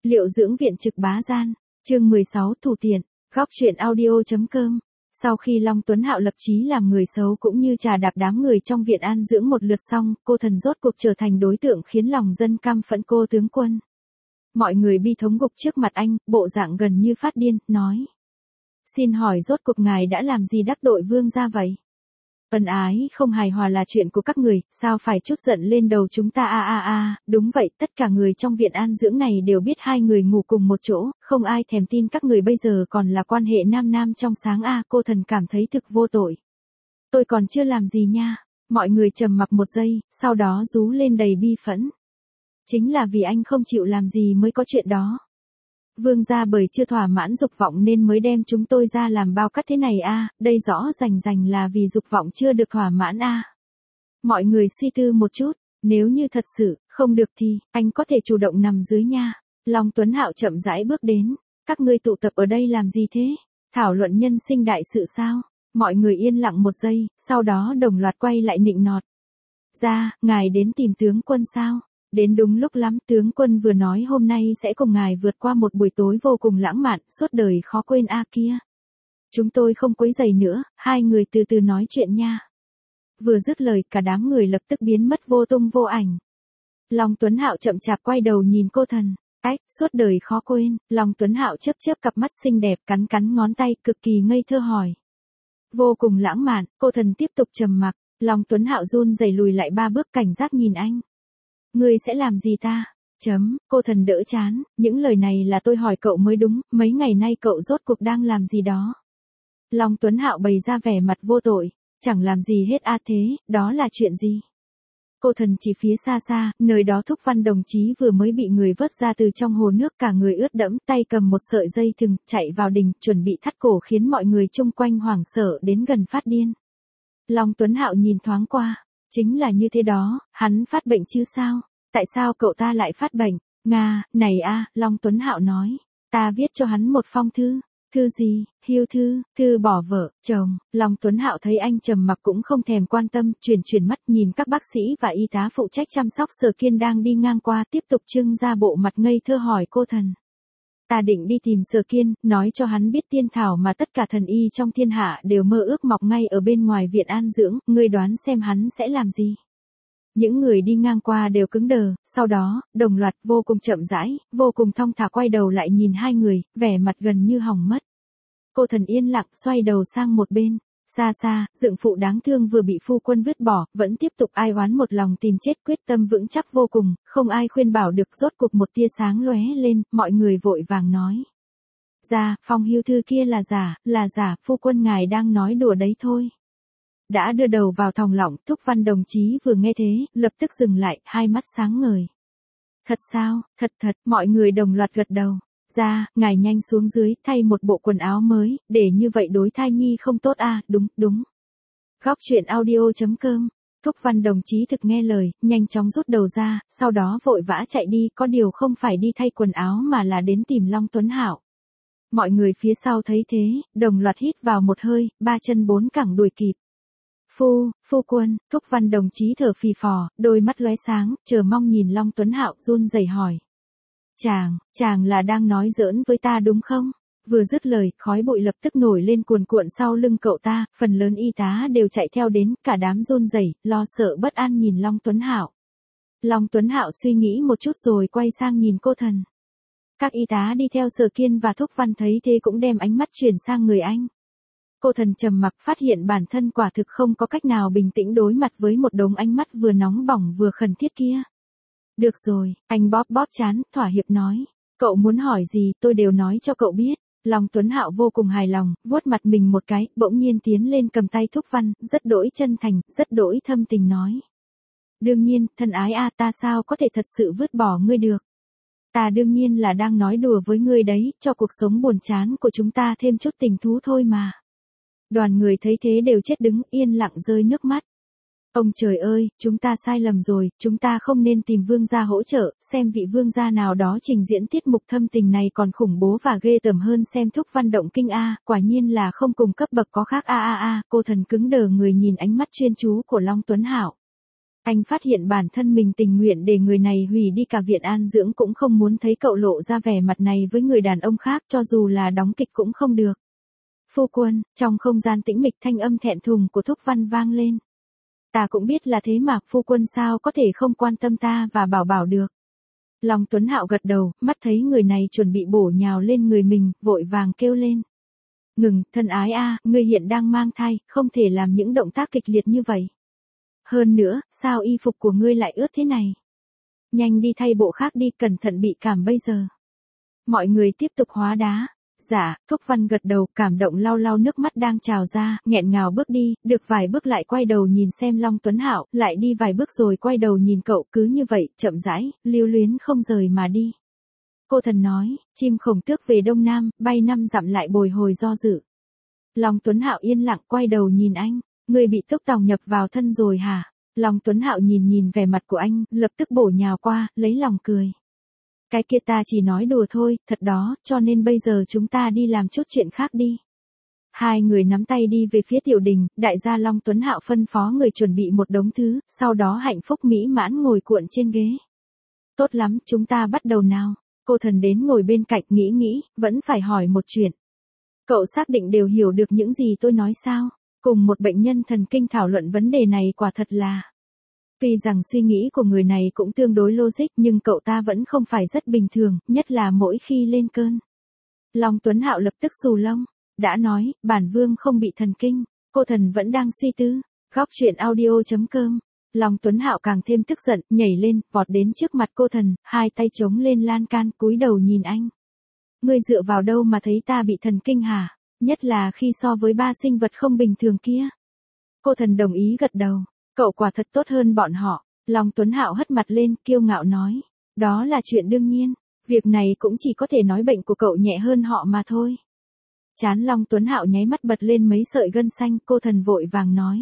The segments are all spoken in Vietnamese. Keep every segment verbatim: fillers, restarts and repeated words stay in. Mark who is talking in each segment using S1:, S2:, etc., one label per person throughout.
S1: Liệu dưỡng viện trực bá gian, chương mười sáu thủ tiện, góc truyện audio.com. Sau khi Long Tuấn Hạo lập chí làm người xấu cũng như trà đạp đám người trong viện an dưỡng một lượt xong, cô thần rốt cuộc trở thành đối tượng khiến lòng dân căm phẫn cô tướng quân. Mọi người bi thống gục trước mặt anh, bộ dạng gần như phát điên, nói. Xin hỏi rốt cuộc ngài đã làm gì đắc tội vương gia vậy? Ân ái không hài hòa là chuyện của các người, sao phải chút giận lên đầu chúng ta a a a, đúng vậy, tất cả người trong viện an dưỡng này đều biết hai người ngủ cùng một chỗ, không ai thèm tin các người bây giờ còn là quan hệ nam nam trong sáng a, cô thần cảm thấy thực vô tội. Tôi còn chưa làm gì nha, mọi người trầm mặc một giây, sau đó rú lên đầy bi phẫn. Chính là vì anh không chịu làm gì mới có chuyện đó. Vương gia bởi chưa thỏa mãn dục vọng nên mới đem chúng tôi ra làm bao cắt thế này a, đây rõ rành rành là vì dục vọng chưa được thỏa mãn a. Mọi người suy tư một chút, nếu như thật sự không được thì anh có thể chủ động nằm dưới nha. Long Tuấn Hạo chậm rãi bước đến, các ngươi tụ tập ở đây làm gì thế? Thảo luận nhân sinh đại sự sao? Mọi người yên lặng một giây, sau đó đồng loạt quay lại nịnh nọt. Ra, ngài đến tìm tướng quân sao? Đến đúng lúc lắm, tướng quân vừa nói hôm nay sẽ cùng ngài vượt qua một buổi tối vô cùng lãng mạn, suốt đời khó quên a kia. Chúng tôi không quấy rầy nữa, hai người từ từ nói chuyện nha. Vừa dứt lời, cả đám người lập tức biến mất vô tung vô ảnh. Long Tuấn Hạo chậm chạp quay đầu nhìn cô thần. Ách, suốt đời khó quên, Long Tuấn Hạo chớp chớp cặp mắt xinh đẹp, cắn cắn ngón tay, cực kỳ ngây thơ hỏi. Vô cùng lãng mạn, cô thần tiếp tục trầm mặc, Long Tuấn Hạo run rẩy lùi lại ba bước cảnh giác nhìn anh. Ngươi sẽ làm gì ta? Chấm, cô thần đỡ chán, những lời này là tôi hỏi cậu mới đúng, mấy ngày nay cậu rốt cuộc đang làm gì đó? Long Tuấn Hạo bày ra vẻ mặt vô tội, chẳng làm gì hết a thế, đó là chuyện gì? Cô thần chỉ phía xa xa, nơi đó Thúc Văn đồng chí vừa mới bị người vớt ra từ trong hồ nước, cả người ướt đẫm, tay cầm một sợi dây thừng, chạy vào đình, chuẩn bị thắt cổ khiến mọi người chung quanh hoảng sợ đến gần phát điên. Long Tuấn Hạo nhìn thoáng qua. Chính là như thế đó, hắn phát bệnh chứ sao? Tại sao cậu ta lại phát bệnh? Nga, này a, Long Tuấn Hạo nói. Ta viết cho hắn một phong thư. Thư gì? Hưu thư, thư bỏ vợ, chồng. Long Tuấn Hạo thấy anh trầm mặc cũng không thèm quan tâm, chuyển chuyển mắt nhìn các bác sĩ và y tá phụ trách chăm sóc Sở Kiên đang đi ngang qua, tiếp tục trưng ra bộ mặt ngây thơ hỏi cô thần. Ta định đi tìm Sở Kiên, nói cho hắn biết tiên thảo mà tất cả thần y trong thiên hạ đều mơ ước mọc ngay ở bên ngoài viện an dưỡng, ngươi đoán xem hắn sẽ làm gì? Những người đi ngang qua đều cứng đờ, sau đó, đồng loạt vô cùng chậm rãi, vô cùng thong thả quay đầu lại nhìn hai người, vẻ mặt gần như hỏng mất. Cô thần yên lặng xoay đầu sang một bên. Xa xa, dượng phụ đáng thương vừa bị phu quân vứt bỏ, vẫn tiếp tục ai oán một lòng tìm chết, quyết tâm vững chắc vô cùng, không ai khuyên bảo được, rốt cục một tia sáng lóe lên, mọi người vội vàng nói. Dạ, phong hưu thư kia là giả, là giả, phu quân ngài đang nói đùa đấy thôi. Đã đưa đầu vào thòng lọng, Thúc Văn đồng chí vừa nghe thế, lập tức dừng lại, hai mắt sáng ngời. Thật sao, thật thật, mọi người đồng loạt gật đầu. Ra, ngài nhanh xuống dưới, thay một bộ quần áo mới, để như vậy đối thai nhi không tốt à, đúng, đúng. Góc truyện audio.com, Thúc Văn đồng chí thực nghe lời, nhanh chóng rút đầu ra, sau đó vội vã chạy đi, có điều không phải đi thay quần áo mà là đến tìm Long Tuấn Hạo. Mọi người phía sau thấy thế, đồng loạt hít vào một hơi, ba chân bốn cẳng đuổi kịp. Phu, phu quân, Thúc Văn đồng chí thở phì phò, đôi mắt lóe sáng, chờ mong nhìn Long Tuấn Hạo, run rẩy hỏi. Chàng, chàng là đang nói giỡn với ta đúng không? Vừa dứt lời, khói bụi lập tức nổi lên cuồn cuộn sau lưng cậu ta, phần lớn y tá đều chạy theo đến, cả đám run rẩy, lo sợ bất an nhìn Long Tuấn Hạo. Long Tuấn Hạo suy nghĩ một chút rồi quay sang nhìn cô thần. Các y tá đi theo Sở Kiên và Thúc Văn thấy thế cũng đem ánh mắt chuyển sang người anh. Cô thần trầm mặc, phát hiện bản thân quả thực không có cách nào bình tĩnh đối mặt với một đống ánh mắt vừa nóng bỏng vừa khẩn thiết kia. Được rồi, anh bóp bóp chán, thỏa hiệp nói. Cậu muốn hỏi gì tôi đều nói cho cậu biết. Long Tuấn Hạo vô cùng hài lòng, vuốt mặt mình một cái, bỗng nhiên tiến lên cầm tay Thúc Văn, rất đỗi chân thành, rất đỗi thâm tình nói. Đương nhiên, thân ái a, ta sao có thể thật sự vứt bỏ ngươi được. Ta đương nhiên là đang nói đùa với ngươi đấy, cho cuộc sống buồn chán của chúng ta thêm chút tình thú thôi mà. Đoàn người thấy thế đều chết đứng, yên lặng rơi nước mắt. Ông trời ơi, chúng ta sai lầm rồi, chúng ta không nên tìm vương gia hỗ trợ, xem vị vương gia nào đó trình diễn tiết mục thâm tình này còn khủng bố và ghê tởm hơn xem Thúc Văn động kinh a, quả nhiên là không cùng cấp bậc có khác a a a, cô thần cứng đờ người nhìn ánh mắt chuyên chú của Long Tuấn Hạo. Anh phát hiện bản thân mình tình nguyện để người này hủy đi cả viện an dưỡng cũng không muốn thấy cậu lộ ra vẻ mặt này với người đàn ông khác, cho dù là đóng kịch cũng không được. Phu quân, trong không gian tĩnh mịch thanh âm thẹn thùng của Thúc Văn vang lên. Ta cũng biết là thế mà, phu quân sao có thể không quan tâm ta và bảo bảo được. Long Tuấn Hạo gật đầu, mắt thấy người này chuẩn bị bổ nhào lên người mình, vội vàng kêu lên. Ngừng, thân ái a, ngươi hiện đang mang thai, không thể làm những động tác kịch liệt như vậy. Hơn nữa, sao y phục của ngươi lại ướt thế này? Nhanh đi thay bộ khác đi, cẩn thận bị cảm bây giờ. Mọi người tiếp tục hóa đá. Dạ, Thúc Văn gật đầu, cảm động lau lau nước mắt đang trào ra, nghẹn ngào bước đi, được vài bước lại quay đầu nhìn xem Long Tuấn Hạo, lại đi vài bước rồi quay đầu nhìn cậu, cứ như vậy, chậm rãi, lưu luyến không rời mà đi. Cô thần nói, chim khổng tước về đông nam, bay năm dặm lại bồi hồi do dự. Long Tuấn Hạo yên lặng quay đầu nhìn anh, ngươi bị túc tòng nhập vào thân rồi hả? Long Tuấn Hạo nhìn nhìn vẻ mặt của anh, lập tức bổ nhào qua, lấy lòng cười. Cái kia ta chỉ nói đùa thôi, thật đó, cho nên bây giờ chúng ta đi làm chút chuyện khác đi. Hai người nắm tay đi về phía tiểu đình, đại gia Long Tuấn Hạo phân phó người chuẩn bị một đống thứ, sau đó hạnh phúc mỹ mãn ngồi cuộn trên ghế. Tốt lắm, chúng ta bắt đầu nào. Cô thần đến ngồi bên cạnh nghĩ nghĩ, vẫn phải hỏi một chuyện. Cậu xác định đều hiểu được những gì tôi nói sao? Cùng một bệnh nhân thần kinh thảo luận vấn đề này quả thật là... Tuy rằng suy nghĩ của người này cũng tương đối logic nhưng cậu ta vẫn không phải rất bình thường, nhất là mỗi khi lên cơn. Long Tuấn Hạo lập tức xù lông, đã nói, bản vương không bị thần kinh, cô thần vẫn đang suy tư. Góc truyện audio chấm com. Long Tuấn Hạo càng thêm tức giận, nhảy lên, vọt đến trước mặt cô thần, hai tay chống lên lan can, cúi đầu nhìn anh. Ngươi dựa vào đâu mà thấy ta bị thần kinh hả? Nhất là khi so với ba sinh vật không bình thường kia. Cô thần đồng ý gật đầu. Cậu quả thật tốt hơn bọn họ. Long Tuấn Hạo hất mặt lên, kiêu ngạo nói. Đó là chuyện đương nhiên. Việc này cũng chỉ có thể nói bệnh của cậu nhẹ hơn họ mà thôi. Chán Long Tuấn Hạo nháy mắt bật lên mấy sợi gân xanh, cô thần vội vàng nói.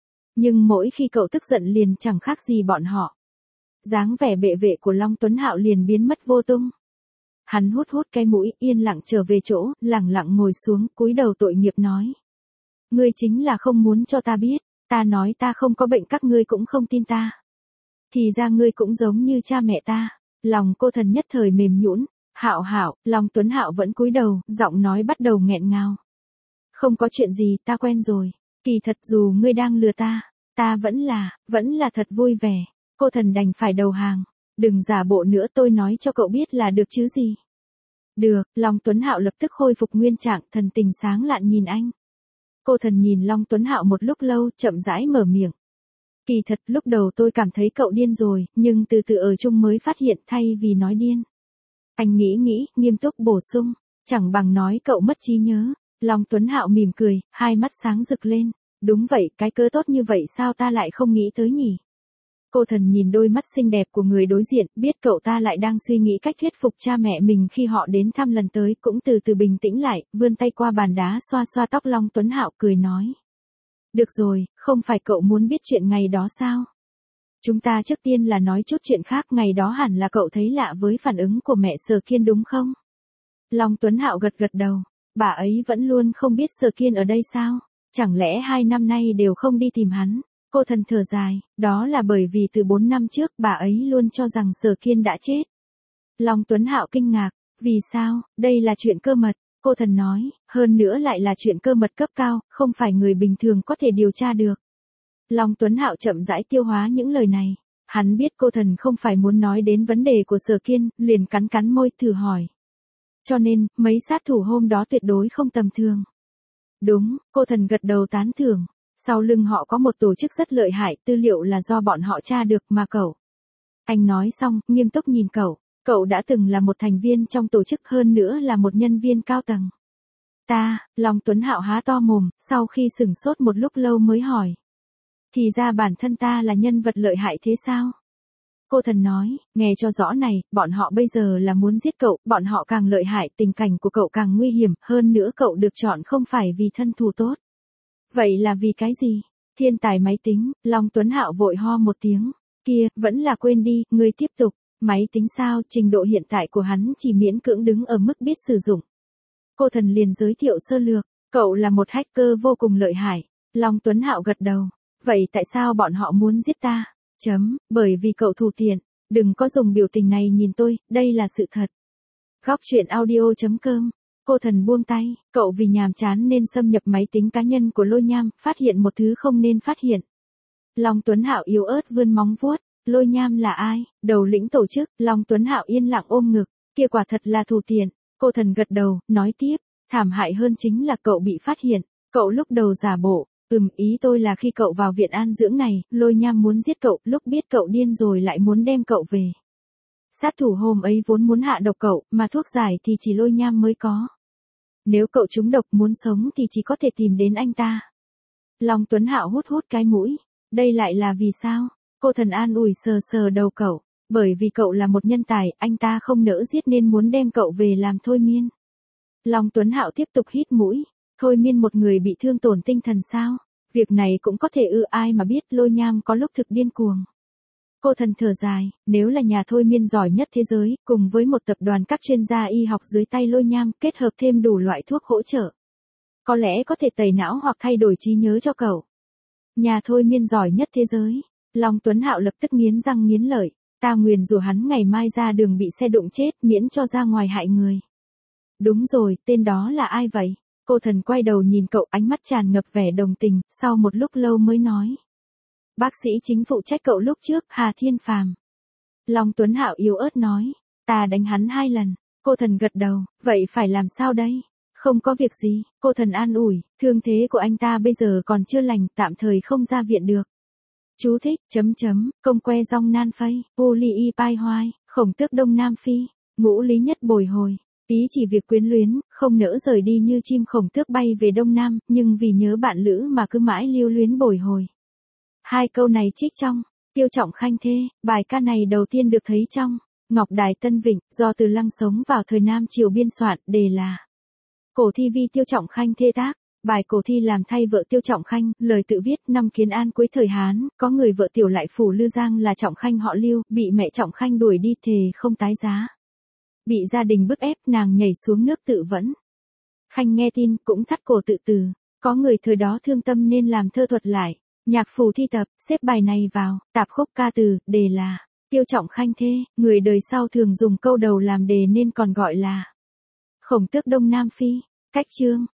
S1: Nhưng mỗi khi cậu tức giận liền chẳng khác gì bọn họ. Dáng vẻ bệ vệ của Long Tuấn Hạo liền biến mất vô tung. Hắn hút hút cái mũi, yên lặng trở về chỗ, lẳng lặng ngồi xuống, cúi đầu tội nghiệp nói. Ngươi chính là không muốn cho ta biết. Ta nói ta không có bệnh các ngươi cũng không tin ta. Thì ra ngươi cũng giống như cha mẹ ta. Lòng cô thần nhất thời mềm nhũn. Hạo Hạo, Long Tuấn Hạo vẫn cúi đầu, giọng nói bắt đầu nghẹn ngào. Không có chuyện gì, ta quen rồi. Kỳ thật dù ngươi đang lừa ta, ta vẫn là, vẫn là thật vui vẻ. Cô thần đành phải đầu hàng. Đừng giả bộ nữa, tôi nói cho cậu biết là được chứ gì. Được, Long Tuấn Hạo lập tức khôi phục nguyên trạng, thần tình sáng lạn nhìn anh. Cô thần nhìn Long Tuấn Hạo một lúc lâu, chậm rãi mở miệng. Kỳ thật lúc đầu tôi cảm thấy cậu điên rồi, nhưng từ từ ở chung mới phát hiện thay vì nói điên. Anh nghĩ nghĩ, nghiêm túc bổ sung, chẳng bằng nói cậu mất trí nhớ. Long Tuấn Hạo mỉm cười, hai mắt sáng rực lên. Đúng vậy, cái cớ tốt như vậy sao ta lại không nghĩ tới nhỉ? Cô thần nhìn đôi mắt xinh đẹp của người đối diện, biết cậu ta lại đang suy nghĩ cách thuyết phục cha mẹ mình khi họ đến thăm lần tới, cũng từ từ bình tĩnh lại, vươn tay qua bàn đá xoa xoa tóc Long Tuấn Hạo cười nói. Được rồi, không phải cậu muốn biết chuyện ngày đó sao? Chúng ta trước tiên là nói chút chuyện khác, ngày đó hẳn là cậu thấy lạ với phản ứng của mẹ Sở Kiên đúng không? Long Tuấn Hạo gật gật đầu, bà ấy vẫn luôn không biết Sở Kiên ở đây sao? Chẳng lẽ hai năm nay đều không đi tìm hắn? Cô thần thở dài, đó là bởi vì từ bốn năm trước bà ấy luôn cho rằng Sở Kiên đã chết. Long Tuấn Hạo kinh ngạc, vì sao, đây là chuyện cơ mật, cô thần nói, hơn nữa lại là chuyện cơ mật cấp cao, không phải người bình thường có thể điều tra được. Long Tuấn Hạo chậm rãi tiêu hóa những lời này, hắn biết cô thần không phải muốn nói đến vấn đề của Sở Kiên, liền cắn cắn môi thử hỏi. Cho nên, mấy sát thủ hôm đó tuyệt đối không tầm thường. Đúng, cô thần gật đầu tán thưởng. Sau lưng họ có một tổ chức rất lợi hại, tư liệu là do bọn họ tra được mà cậu. Anh nói xong, nghiêm túc nhìn cậu, cậu đã từng là một thành viên trong tổ chức, hơn nữa là một nhân viên cao tầng. Ta, Long Tuấn Hạo há to mồm, sau khi sửng sốt một lúc lâu mới hỏi. Thì ra bản thân ta là nhân vật lợi hại thế sao? Cô thần nói, nghe cho rõ này, bọn họ bây giờ là muốn giết cậu, bọn họ càng lợi hại, tình cảnh của cậu càng nguy hiểm, hơn nữa cậu được chọn không phải vì thân thù tốt. Vậy là vì cái gì? Thiên tài máy tính, Long Tuấn Hạo vội ho một tiếng. Kia, vẫn là quên đi, ngươi tiếp tục. Máy tính sao, trình độ hiện tại của hắn chỉ miễn cưỡng đứng ở mức biết sử dụng. Cô thần liền giới thiệu sơ lược, cậu là một hacker vô cùng lợi hại. Long Tuấn Hạo gật đầu. Vậy tại sao bọn họ muốn giết ta? Chấm, bởi vì cậu thủ tiện, đừng có dùng biểu tình này nhìn tôi, đây là sự thật. Góc truyện audio chấm com. Cô thần buông tay, cậu vì nhàm chán nên xâm nhập máy tính cá nhân của Lôi Nham, phát hiện một thứ không nên phát hiện. Long Tuấn Hạo yếu ớt vươn móng vuốt, Lôi Nham là ai? Đầu lĩnh tổ chức, Long Tuấn Hạo yên lặng ôm ngực, kia quả thật là thủ tiện. Cô thần gật đầu, nói tiếp, thảm hại hơn chính là cậu bị phát hiện, cậu lúc đầu giả bộ, ừm ý tôi là khi cậu vào viện an dưỡng này, Lôi Nham muốn giết cậu, lúc biết cậu điên rồi lại muốn đem cậu về. Sát thủ hôm ấy vốn muốn hạ độc cậu, mà thuốc giải thì chỉ Lôi Nham mới có. Nếu cậu trúng độc muốn sống thì chỉ có thể tìm đến anh ta. Long Tuấn Hạo hút hút cái mũi, đây lại là vì sao? Cô thần an ủi sờ sờ đầu cậu, bởi vì cậu là một nhân tài, anh ta không nỡ giết nên muốn đem cậu về làm thôi miên. Long Tuấn Hạo tiếp tục hít mũi, thôi miên một người bị thương tổn tinh thần sao? Việc này cũng có thể ư, ai mà biết Lôi Nham có lúc thực điên cuồng. Cô thần thở dài, nếu là nhà thôi miên giỏi nhất thế giới, cùng với một tập đoàn các chuyên gia y học dưới tay Lôi Nham kết hợp thêm đủ loại thuốc hỗ trợ, có lẽ có thể tẩy não hoặc thay đổi trí nhớ cho cậu. Nhà thôi miên giỏi nhất thế giới. Long Tuấn Hạo lập tức nghiến răng nghiến lợi, ta nguyền rủa hắn ngày mai ra đường bị xe đụng chết miễn cho ra ngoài hại người. Đúng rồi, tên đó là ai vậy? Cô thần quay đầu nhìn cậu, ánh mắt tràn ngập vẻ đồng tình, sau một lúc lâu mới nói. Bác sĩ chính phụ trách cậu lúc trước, Hà Thiên Phàm. Long Tuấn Hạo yếu ớt nói, ta đánh hắn hai lần. Cô thần gật đầu, vậy phải làm sao đây? Không có việc gì, cô thần an ủi, thương thế của anh ta bây giờ còn chưa lành, tạm thời không ra viện được. Chú thích, chấm chấm, công que rong nan phây, u li y pai hoai, khổng tước đông nam phi, ngũ lý nhất bồi hồi. Ý chỉ việc quyến luyến, không nỡ rời đi như chim khổng tước bay về đông nam, nhưng vì nhớ bạn lữ mà cứ mãi lưu luyến bồi hồi. Hai câu này trích trong Tiêu Trọng Khanh thê, bài ca này đầu tiên được thấy trong Ngọc Đài Tân Vịnh, do Từ Lăng sống vào thời Nam Triều biên soạn, đề là cổ thi vi Tiêu Trọng Khanh thê tác. Bài cổ thi làm thay vợ Tiêu Trọng Khanh, lời tự viết năm Kiến An cuối thời Hán, có người vợ tiểu lại phủ Lư Giang là Trọng Khanh họ Lưu, bị mẹ Trọng Khanh đuổi đi thề không tái giá. Bị gia đình bức ép nàng nhảy xuống nước tự vẫn. Khanh nghe tin cũng thắt cổ tự tử, có người thời đó thương tâm nên làm thơ thuật lại. Nhạc phù thi tập, xếp bài này vào, tạp khúc ca từ, đề là Tiêu Trọng Khanh thê, người đời sau thường dùng câu đầu làm đề nên còn gọi là Khổng tước đông nam phi. Cách chương